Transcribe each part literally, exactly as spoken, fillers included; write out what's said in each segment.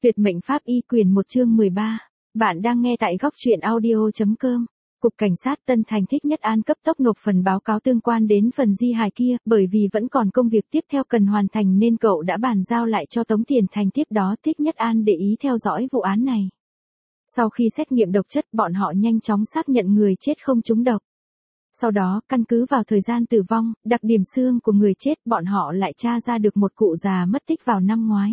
Tuyệt mệnh pháp y quyền một chương mười ba. Bạn đang nghe tại góc truyện audio.com. Cục Cảnh sát Tân Thành Thích Nhất An cấp tốc nộp phần báo cáo tương quan đến phần di hài kia, bởi vì vẫn còn công việc tiếp theo cần hoàn thành nên cậu đã bàn giao lại cho Tống Tiền Thành. Tiếp đó Thích Nhất An để ý theo dõi vụ án này. Sau khi xét nghiệm độc chất, bọn họ nhanh chóng xác nhận người chết không trúng độc. Sau đó, căn cứ vào thời gian tử vong, đặc điểm xương của người chết, bọn họ lại tra ra được một cụ già mất tích vào năm ngoái.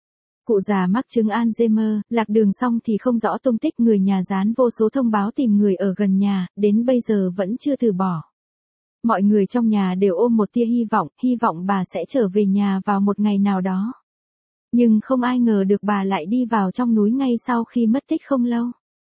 Cụ già mắc chứng Alzheimer, lạc đường xong thì không rõ tung tích, người nhà dán vô số thông báo tìm người ở gần nhà, đến bây giờ vẫn chưa từ bỏ. Mọi người trong nhà đều ôm một tia hy vọng, hy vọng bà sẽ trở về nhà vào một ngày nào đó. Nhưng không ai ngờ được bà lại đi vào trong núi ngay sau khi mất tích không lâu.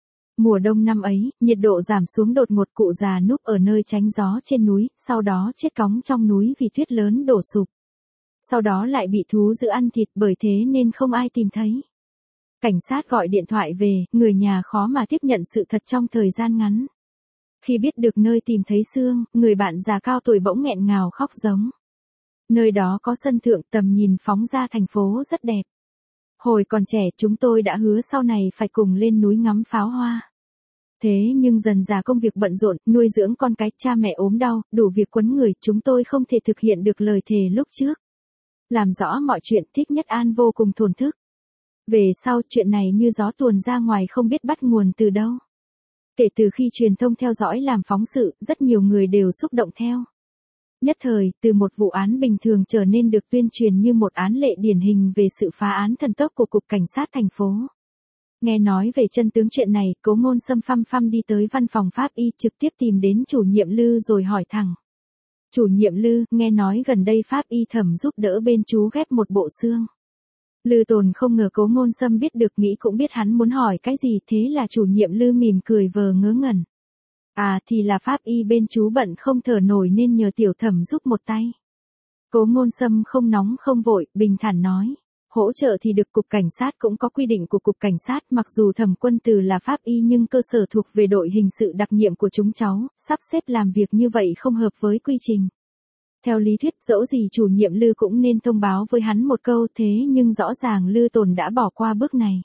Mùa đông năm ấy, nhiệt độ giảm xuống đột ngột, cụ già núp ở nơi tránh gió trên núi, sau đó chết cóng trong núi vì tuyết lớn đổ sụp. Sau đó lại bị thú dữ ăn thịt, bởi thế nên không ai tìm thấy. Cảnh sát gọi điện thoại về, người nhà khó mà tiếp nhận sự thật trong thời gian ngắn. Khi biết được nơi tìm thấy xương, người bạn già cao tuổi bỗng nghẹn ngào khóc giống. Nơi đó có sân thượng, tầm nhìn phóng ra thành phố rất đẹp. Hồi còn trẻ chúng tôi đã hứa sau này phải cùng lên núi ngắm pháo hoa. Thế nhưng dần dà công việc bận rộn, nuôi dưỡng con cái, cha mẹ ốm đau, đủ việc quấn người, chúng tôi không thể thực hiện được lời thề lúc trước. Làm rõ mọi chuyện, Thích Nhất An vô cùng thổn thức. Về sau, chuyện này như gió tuồn ra ngoài không biết bắt nguồn từ đâu. Kể từ khi truyền thông theo dõi làm phóng sự, rất nhiều người đều xúc động theo. Nhất thời, từ một vụ án bình thường trở nên được tuyên truyền như một án lệ điển hình về sự phá án thần tốc của Cục Cảnh sát thành phố. Nghe nói về chân tướng chuyện này, Cố Ngôn Sâm phăm phăm đi tới văn phòng pháp y, trực tiếp tìm đến chủ nhiệm Lư rồi hỏi thẳng. Chủ nhiệm Lư, nghe nói gần đây pháp y Thẩm giúp đỡ bên chú ghép một bộ xương. Lư Tồn không ngờ Cố Ngôn Sâm biết được, nghĩ cũng biết hắn muốn hỏi cái gì, thế là chủ nhiệm Lư mỉm cười vờ ngớ ngẩn. À thì là pháp y bên chú bận không thở nổi nên nhờ tiểu Thẩm giúp một tay. Cố Ngôn Sâm không nóng không vội, bình thản nói. Hỗ trợ thì được, Cục Cảnh sát cũng có quy định của Cục Cảnh sát, mặc dù Thẩm Quân Từ là pháp y nhưng cơ sở thuộc về đội hình sự đặc nhiệm của chúng cháu, sắp xếp làm việc như vậy không hợp với quy trình. Theo lý thuyết, dẫu gì chủ nhiệm Lư cũng nên thông báo với hắn một câu, thế nhưng rõ ràng Lư Tồn đã bỏ qua bước này.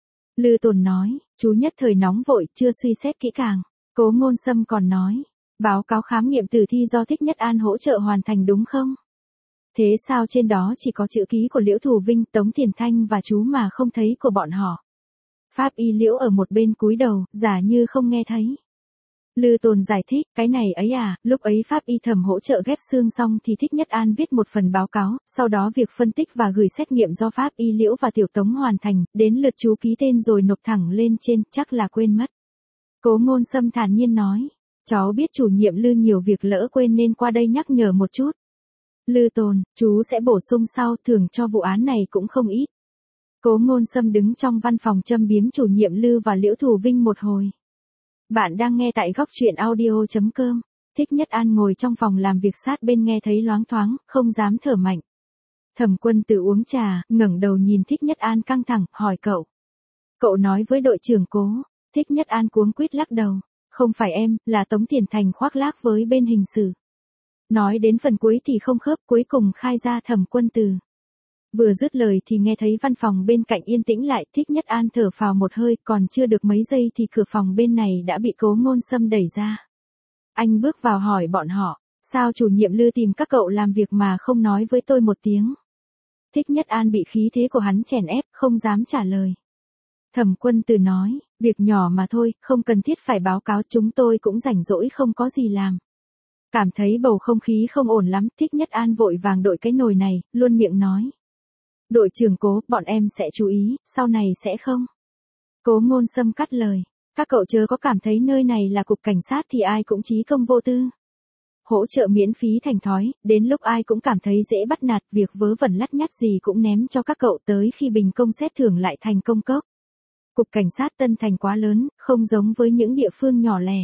Lư Tồn nói, chú nhất thời nóng vội, chưa suy xét kỹ càng. Cố Ngôn Sâm còn nói, báo cáo khám nghiệm tử thi do Thích Nhất An hỗ trợ hoàn thành đúng không? Thế sao trên đó chỉ có chữ ký của Liễu Thù Vinh, Tống Tiền Thanh và chú mà không thấy của bọn họ? Pháp y Liễu ở một bên cúi đầu, giả như không nghe thấy. Lư Tồn giải thích, cái này ấy à, lúc ấy pháp y Thẩm hỗ trợ ghép xương xong thì Thích Nhất An viết một phần báo cáo, sau đó việc phân tích và gửi xét nghiệm do pháp y Liễu và tiểu Tống hoàn thành, đến lượt chú ký tên rồi nộp thẳng lên trên, chắc là quên mất. Cố Ngôn Sâm thản nhiên nói, cháu biết chủ nhiệm Lư nhiều việc lỡ quên nên qua đây nhắc nhở một chút. Lư Tồn, chú sẽ bổ sung sau, thưởng cho vụ án này cũng không ít. Cố Ngôn Sâm đứng trong văn phòng châm biếm chủ nhiệm Lư và Liễu Thù Vinh một hồi. Bạn đang nghe tại góc truyện audio.com. Thích Nhất An ngồi trong phòng làm việc sát bên nghe thấy loáng thoáng, không dám thở mạnh. Thẩm Quân Từ uống trà, ngẩng đầu nhìn Thích Nhất An căng thẳng, hỏi cậu. Cậu nói với đội trưởng Cố. Thích Nhất An cuống quýt lắc đầu. Không phải em, là Tống Tiền Thành khoác lác với bên hình sự. Nói đến phần cuối thì không khớp, cuối cùng khai ra Thẩm Quân Từ. Vừa dứt lời thì nghe thấy văn phòng bên cạnh yên tĩnh lại, Thích Nhất An thở phào một hơi, còn chưa được mấy giây thì cửa phòng bên này đã bị Cố Ngôn Sâm đẩy ra. Anh bước vào hỏi bọn họ, sao chủ nhiệm Lư tìm các cậu làm việc mà không nói với tôi một tiếng? Thích Nhất An bị khí thế của hắn chèn ép, không dám trả lời. Thẩm Quân Từ nói, việc nhỏ mà thôi, không cần thiết phải báo cáo, chúng tôi cũng rảnh rỗi không có gì làm. Cảm thấy bầu không khí không ổn lắm, Thích Nhất An vội vàng đội cái nồi này, luôn miệng nói. Đội trưởng Cố, bọn em sẽ chú ý, sau này sẽ không. Cố Ngôn Sâm cắt lời, các cậu chớ có cảm thấy nơi này là Cục Cảnh sát thì ai cũng chí công vô tư. Hỗ trợ miễn phí thành thói, đến lúc ai cũng cảm thấy dễ bắt nạt, việc vớ vẩn lắt nhắt gì cũng ném cho các cậu, tới khi bình công xét thưởng lại thành công cốc. Cục Cảnh sát Tân Thành quá lớn, không giống với những địa phương nhỏ lẻ.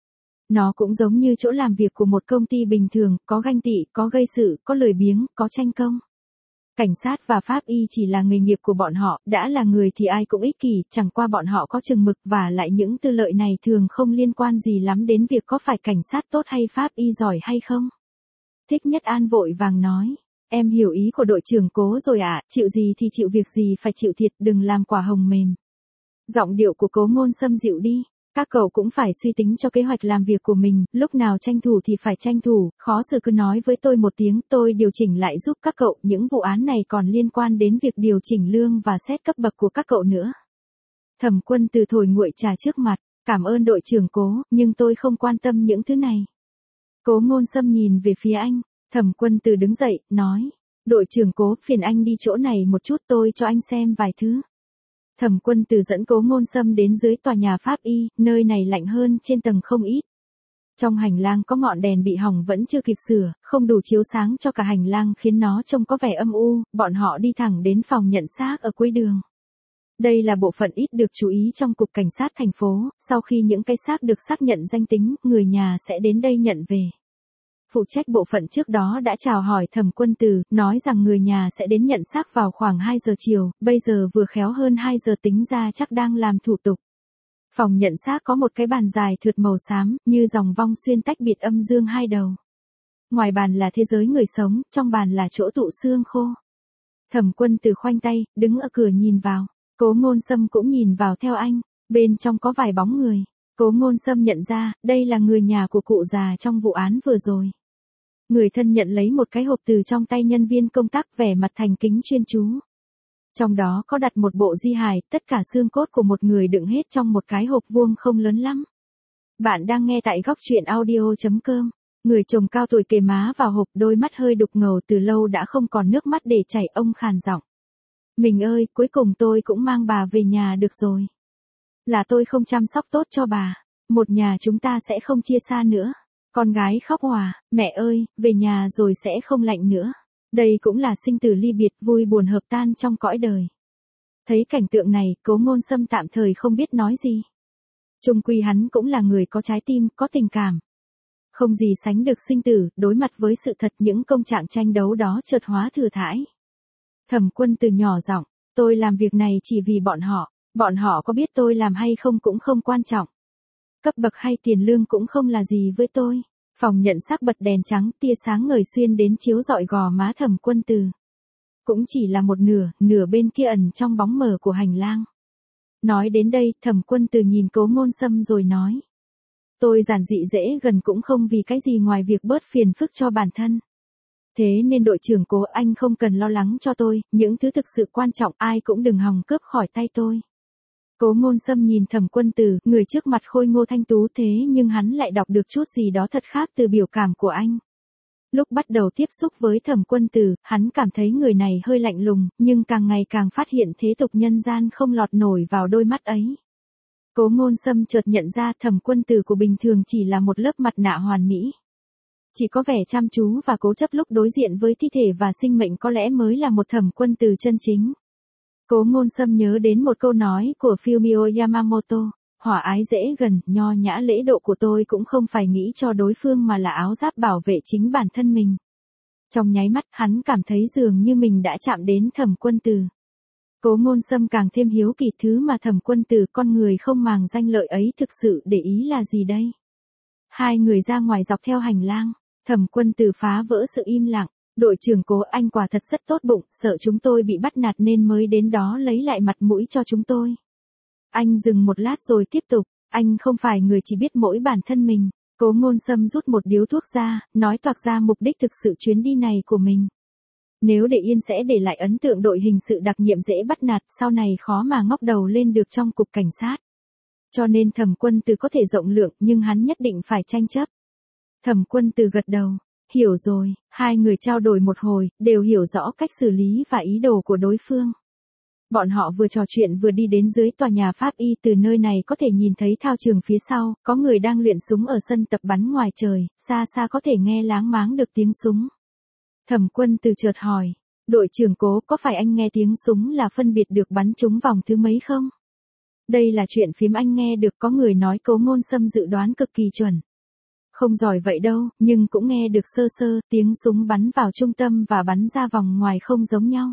Nó cũng giống như chỗ làm việc của một công ty bình thường, có ganh tị, có gây sự, có lười biếng, có tranh công. Cảnh sát và pháp y chỉ là nghề nghiệp của bọn họ, đã là người thì ai cũng ích kỷ, chẳng qua bọn họ có chừng mực, và lại những tư lợi này thường không liên quan gì lắm đến việc có phải cảnh sát tốt hay pháp y giỏi hay không. Thích Nhất An vội vàng nói, Em hiểu ý của đội trưởng Cố rồi ạ, chịu gì thì chịu, việc gì phải chịu thiệt, đừng làm quả hồng mềm. Giọng điệu của Cố Ngôn Sâm dịu đi. Các cậu cũng phải suy tính cho kế hoạch làm việc của mình, lúc nào tranh thủ thì phải tranh thủ, khó xử cứ nói với tôi một tiếng, tôi điều chỉnh lại giúp các cậu, những vụ án này còn liên quan đến việc điều chỉnh lương và xét cấp bậc của các cậu nữa. Thẩm Quân Từ thổi nguội trà trước mặt, cảm ơn đội trưởng Cố, nhưng tôi không quan tâm những thứ này. Cố Ngôn Sâm nhìn về phía anh, Thẩm Quân Từ đứng dậy, nói, đội trưởng Cố, phiền anh đi chỗ này một chút, tôi cho anh xem vài thứ. Thẩm Quân Từ dẫn Cố Ngôn Sâm đến dưới tòa nhà Pháp Y, nơi này lạnh hơn trên tầng không ít. Trong hành lang có ngọn đèn bị hỏng vẫn chưa kịp sửa, không đủ chiếu sáng cho cả hành lang khiến nó trông có vẻ âm u, bọn họ đi thẳng đến phòng nhận xác ở cuối đường. Đây là bộ phận ít được chú ý trong cục cảnh sát thành phố, sau khi những cái xác được xác nhận danh tính, người nhà sẽ đến đây nhận về. Phụ trách bộ phận trước đó đã chào hỏi Thẩm Quân Từ, nói rằng người nhà sẽ đến nhận xác vào khoảng hai giờ chiều, bây giờ vừa khéo hơn hai giờ tính ra chắc đang làm thủ tục. Phòng nhận xác có một cái bàn dài thượt màu xám, như dòng vong xuyên tách biệt âm dương hai đầu. Ngoài bàn là thế giới người sống, trong bàn là chỗ tụ xương khô. Thẩm Quân Từ khoanh tay, đứng ở cửa nhìn vào. Cố Ngôn Sâm cũng nhìn vào theo anh, bên trong có vài bóng người. Cố Ngôn Sâm nhận ra, đây là người nhà của cụ già trong vụ án vừa rồi. Người thân nhận lấy một cái hộp từ trong tay nhân viên công tác, vẻ mặt thành kính chuyên chú. Trong đó có đặt một bộ di hài, tất cả xương cốt của một người đựng hết trong một cái hộp vuông không lớn lắm. Bạn đang nghe tại góc truyện audio chấm com. Người chồng cao tuổi kề má vào hộp, đôi mắt hơi đục ngầu, từ lâu đã không còn nước mắt để chảy, ông khàn giọng. Mình ơi, cuối cùng tôi cũng mang bà về nhà được rồi. Là tôi không chăm sóc tốt cho bà. Một nhà chúng ta sẽ không chia xa nữa. Con gái khóc òa, mẹ ơi, về nhà rồi sẽ không lạnh nữa. Đây cũng là sinh tử ly biệt, vui buồn hợp tan trong cõi đời. Thấy cảnh tượng này, Cố Ngôn Sâm tạm thời không biết nói gì. Chung quy hắn cũng là người có trái tim, có tình cảm. Không gì sánh được sinh tử, đối mặt với sự thật, những công trạng tranh đấu đó chợt hóa thừa thãi. Thẩm Quân Từ nhỏ giọng, tôi làm việc này chỉ vì bọn họ, bọn họ có biết tôi làm hay không cũng không quan trọng. Cấp bậc hay tiền lương cũng không là gì với tôi. Phòng nhận xác bật đèn trắng, tia sáng ngời xuyên đến chiếu rọi gò má Thẩm Quân Từ. Cũng chỉ là một nửa, nửa bên kia ẩn trong bóng mờ của hành lang. Nói đến đây, Thẩm Quân Từ nhìn Cố Ngôn Sâm rồi nói. Tôi giản dị dễ gần cũng không vì cái gì ngoài việc bớt phiền phức cho bản thân. Thế nên đội trưởng Cố, anh không cần lo lắng cho tôi, những thứ thực sự quan trọng ai cũng đừng hòng cướp khỏi tay tôi. Cố Ngôn Sâm nhìn Thẩm Quân Từ, người trước mặt khôi ngô thanh tú thế nhưng hắn lại đọc được chút gì đó thật khác từ biểu cảm của anh. Lúc bắt đầu tiếp xúc với Thẩm Quân Từ, hắn cảm thấy người này hơi lạnh lùng, nhưng càng ngày càng phát hiện thế tục nhân gian không lọt nổi vào đôi mắt ấy. Cố Ngôn Sâm chợt nhận ra Thẩm Quân Từ của bình thường chỉ là một lớp mặt nạ hoàn mỹ. Chỉ có vẻ chăm chú và cố chấp lúc đối diện với thi thể và sinh mệnh có lẽ mới là một Thẩm Quân Từ chân chính. Cố Ngôn Sâm nhớ đến một câu nói của Fumio Yamamoto, hỏa ái dễ gần, nho nhã lễ độ của tôi cũng không phải nghĩ cho đối phương mà là áo giáp bảo vệ chính bản thân mình. Trong nháy mắt hắn cảm thấy dường như mình đã chạm đến Thẩm Quân Từ. Cố Ngôn Sâm càng thêm hiếu kỳ thứ mà Thẩm Quân Từ, con người không màng danh lợi ấy, thực sự để ý là gì đây. Hai người ra ngoài dọc theo hành lang, Thẩm Quân Từ phá vỡ sự im lặng. Đội trưởng Cố, anh quả thật rất tốt bụng, sợ chúng tôi bị bắt nạt nên mới đến đó lấy lại mặt mũi cho chúng tôi. Anh dừng một lát rồi tiếp tục, anh không phải người chỉ biết mỗi bản thân mình. Cố Ngôn Sâm rút một điếu thuốc ra, nói toạc ra mục đích thực sự chuyến đi này của mình. Nếu để yên sẽ để lại ấn tượng đội hình sự đặc nhiệm dễ bắt nạt, sau này khó mà ngóc đầu lên được trong cục cảnh sát. Cho nên Thẩm Quân Từ có thể rộng lượng nhưng hắn nhất định phải tranh chấp. Thẩm Quân Từ gật đầu. Hiểu rồi, hai người trao đổi một hồi, đều hiểu rõ cách xử lý và ý đồ của đối phương. Bọn họ vừa trò chuyện vừa đi đến dưới tòa nhà Pháp Y, từ nơi này có thể nhìn thấy thao trường phía sau, có người đang luyện súng ở sân tập bắn ngoài trời, xa xa có thể nghe láng máng được tiếng súng. Thẩm Quân Từ chợt hỏi, đội trưởng Cố, có phải anh nghe tiếng súng là phân biệt được bắn trúng vòng thứ mấy không? Đây là chuyện phím anh nghe được, có người nói. Cố Ngôn Sâm dự đoán cực kỳ chuẩn. Không giỏi vậy đâu, nhưng cũng nghe được sơ sơ, tiếng súng bắn vào trung tâm và bắn ra vòng ngoài không giống nhau.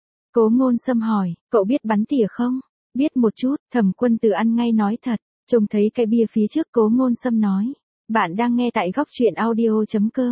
Cố Ngôn Sâm hỏi, cậu biết bắn tỉa không? Biết một chút, Thẩm Quân Từ ăn ngay nói thật, trông thấy cái bia phía trước. Cố Ngôn Sâm nói, bạn đang nghe tại góc truyện audio chấm com.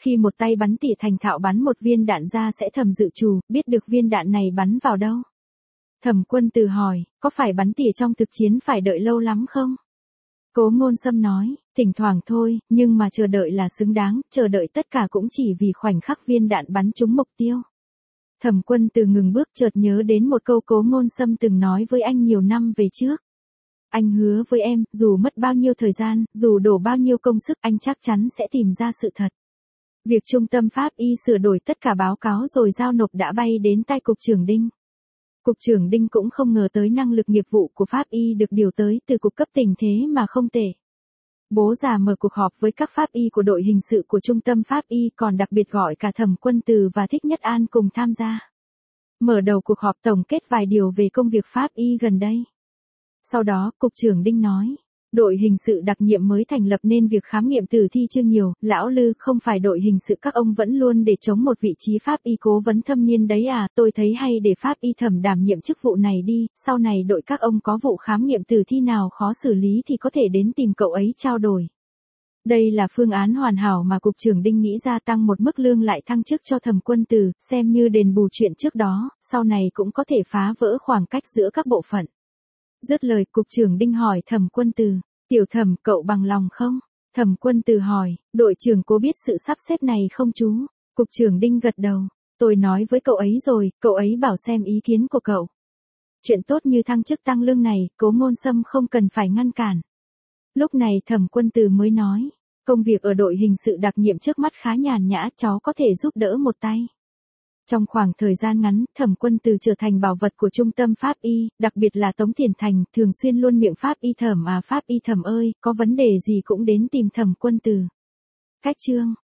Khi một tay bắn tỉa thành thạo bắn một viên đạn ra sẽ Thẩm dự trù, biết được viên đạn này bắn vào đâu. Thẩm Quân Từ hỏi, có phải bắn tỉa trong thực chiến phải đợi lâu lắm không? Cố Ngôn Sâm nói, thỉnh thoảng thôi, nhưng mà chờ đợi là xứng đáng, chờ đợi tất cả cũng chỉ vì khoảnh khắc viên đạn bắn trúng mục tiêu. Thẩm Quân Từ ngừng bước chợt nhớ đến một câu Cố Ngôn Sâm từng nói với anh nhiều năm về trước. Anh hứa với em, dù mất bao nhiêu thời gian, dù đổ bao nhiêu công sức, anh chắc chắn sẽ tìm ra sự thật. Việc Trung tâm Pháp y sửa đổi tất cả báo cáo rồi giao nộp đã bay đến tay Cục trưởng Đinh. Cục trưởng Đinh cũng không ngờ tới năng lực nghiệp vụ của Pháp y được điều tới từ cục cấp tỉnh thế mà không tệ. Bố già mở cuộc họp với các Pháp y của đội hình sự của Trung tâm Pháp y, còn đặc biệt gọi cả Thẩm Quân Từ và Thích Nhất An cùng tham gia. Mở đầu cuộc họp tổng kết vài điều về công việc Pháp y gần đây. Sau đó, Cục trưởng Đinh nói, đội hình sự đặc nhiệm mới thành lập nên việc khám nghiệm tử thi chưa nhiều, lão Lư, không phải đội hình sự các ông vẫn luôn để chống một vị trí Pháp y cố vấn thâm niên đấy à, tôi thấy hay để Pháp y Thẩm đảm nhiệm chức vụ này đi, sau này đội các ông có vụ khám nghiệm tử thi nào khó xử lý thì có thể đến tìm cậu ấy trao đổi. Đây là phương án hoàn hảo mà Cục trưởng Đinh nghĩ ra, tăng một mức lương lại thăng chức cho Thẩm Quân Từ, xem như đền bù chuyện trước đó, sau này cũng có thể phá vỡ khoảng cách giữa các bộ phận. Dứt lời, Cục trưởng Đinh hỏi Thẩm Quân Từ, tiểu Thẩm, cậu bằng lòng không? Thẩm Quân Từ hỏi, đội trưởng Cố biết sự sắp xếp này không chú? Cục trưởng Đinh gật đầu, tôi nói với cậu ấy rồi, cậu ấy bảo xem ý kiến của cậu. Chuyện tốt như thăng chức tăng lương này, Cố Ngôn Sâm không cần phải ngăn cản. Lúc này Thẩm Quân Từ mới nói, công việc ở đội hình sự đặc nhiệm trước mắt khá nhàn nhã, cháu có thể giúp đỡ một tay. Trong khoảng thời gian ngắn, Thẩm Quân Từ trở thành bảo vật của Trung tâm Pháp y, đặc biệt là Tống Thiền Thành, thường xuyên luôn miệng Pháp y Thẩm à Pháp y Thẩm ơi, có vấn đề gì cũng đến tìm Thẩm Quân Từ. Cách chương